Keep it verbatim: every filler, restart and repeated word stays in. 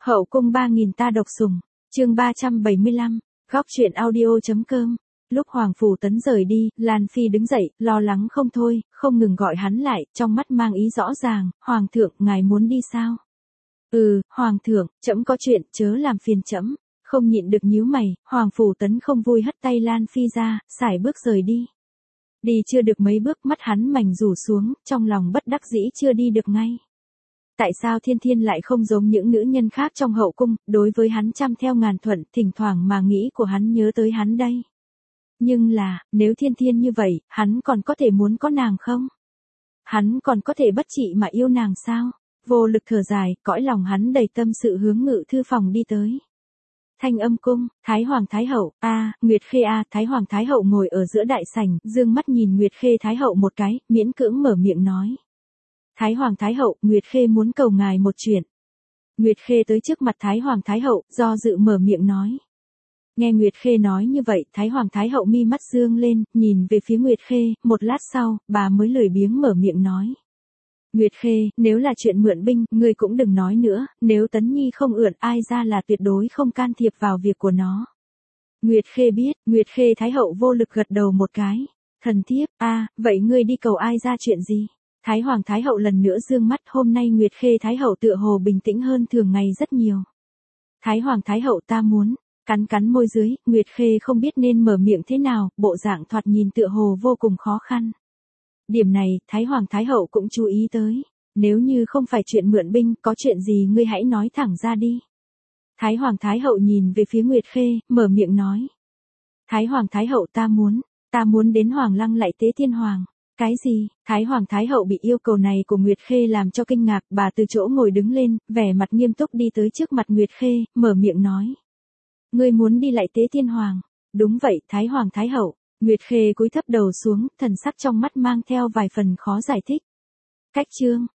Hậu cung ba nghìn ta độc sủng, chương ba trăm bảy mươi lăm, góc truyện audio.com. Lúc Hoàng Phủ Tấn rời đi, Lan Phi đứng dậy, lo lắng không thôi, không ngừng gọi hắn lại, trong mắt mang ý rõ ràng, Hoàng thượng, ngài muốn đi sao? Ừ, Hoàng thượng, trẫm có chuyện, chớ làm phiền trẫm. Không nhịn được nhíu mày, Hoàng Phủ Tấn không vui hất tay Lan Phi ra, sải bước rời đi. Đi chưa được mấy bước, mắt hắn mảnh rủ xuống, trong lòng bất đắc dĩ chưa đi được ngay. Tại sao Thiên Thiên lại không giống những nữ nhân khác trong hậu cung, đối với hắn trăm theo ngàn thuận, thỉnh thoảng mà nghĩ của hắn nhớ tới hắn đây. Nhưng là, nếu Thiên Thiên như vậy, hắn còn có thể muốn có nàng không? Hắn còn có thể bất trị mà yêu nàng sao? Vô lực thở dài, cõi lòng hắn đầy tâm sự hướng Ngự thư phòng đi tới. Thanh Âm cung, Thái Hoàng Thái Hậu, a, Nguyệt Khê a, Thái Hoàng Thái Hậu ngồi ở giữa đại sảnh, dương mắt nhìn Nguyệt Khê Thái Hậu một cái, miễn cưỡng mở miệng nói. Thái Hoàng Thái Hậu, Nguyệt Khê muốn cầu ngài một chuyện. Nguyệt Khê tới trước mặt Thái Hoàng Thái Hậu, do dự mở miệng nói. Nghe Nguyệt Khê nói như vậy, Thái Hoàng Thái Hậu mi mắt dương lên, nhìn về phía Nguyệt Khê, một lát sau, bà mới lười biếng mở miệng nói. Nguyệt Khê, nếu là chuyện mượn binh, ngươi cũng đừng nói nữa, nếu Tấn Nhi không ượn ai ra là tuyệt đối không can thiệp vào việc của nó. Nguyệt Khê biết, Nguyệt Khê Thái Hậu vô lực gật đầu một cái. Thần thiếp, a, vậy ngươi đi cầu ai ra chuyện gì? Thái Hoàng Thái Hậu lần nữa dương mắt, hôm nay Nguyệt Khê Thái Hậu tựa hồ bình tĩnh hơn thường ngày rất nhiều. Thái Hoàng Thái Hậu ta muốn, cắn cắn môi dưới, Nguyệt Khê không biết nên mở miệng thế nào, bộ dạng thoạt nhìn tựa hồ vô cùng khó khăn. Điểm này, Thái Hoàng Thái Hậu cũng chú ý tới. Nếu như không phải chuyện mượn binh, có chuyện gì ngươi hãy nói thẳng ra đi. Thái Hoàng Thái Hậu nhìn về phía Nguyệt Khê, mở miệng nói. Thái Hoàng Thái Hậu ta muốn, ta muốn đến Hoàng Lăng lại tế Tiên Hoàng. Cái gì? Thái Hoàng Thái Hậu bị yêu cầu này của Nguyệt Khê làm cho kinh ngạc, bà từ chỗ ngồi đứng lên, vẻ mặt nghiêm túc đi tới trước mặt Nguyệt Khê, mở miệng nói. Ngươi muốn đi lại tế Tiên Hoàng? Đúng vậy, Thái Hoàng Thái Hậu. Nguyệt Khê cúi thấp đầu xuống, thần sắc trong mắt mang theo vài phần khó giải thích. Cách chương,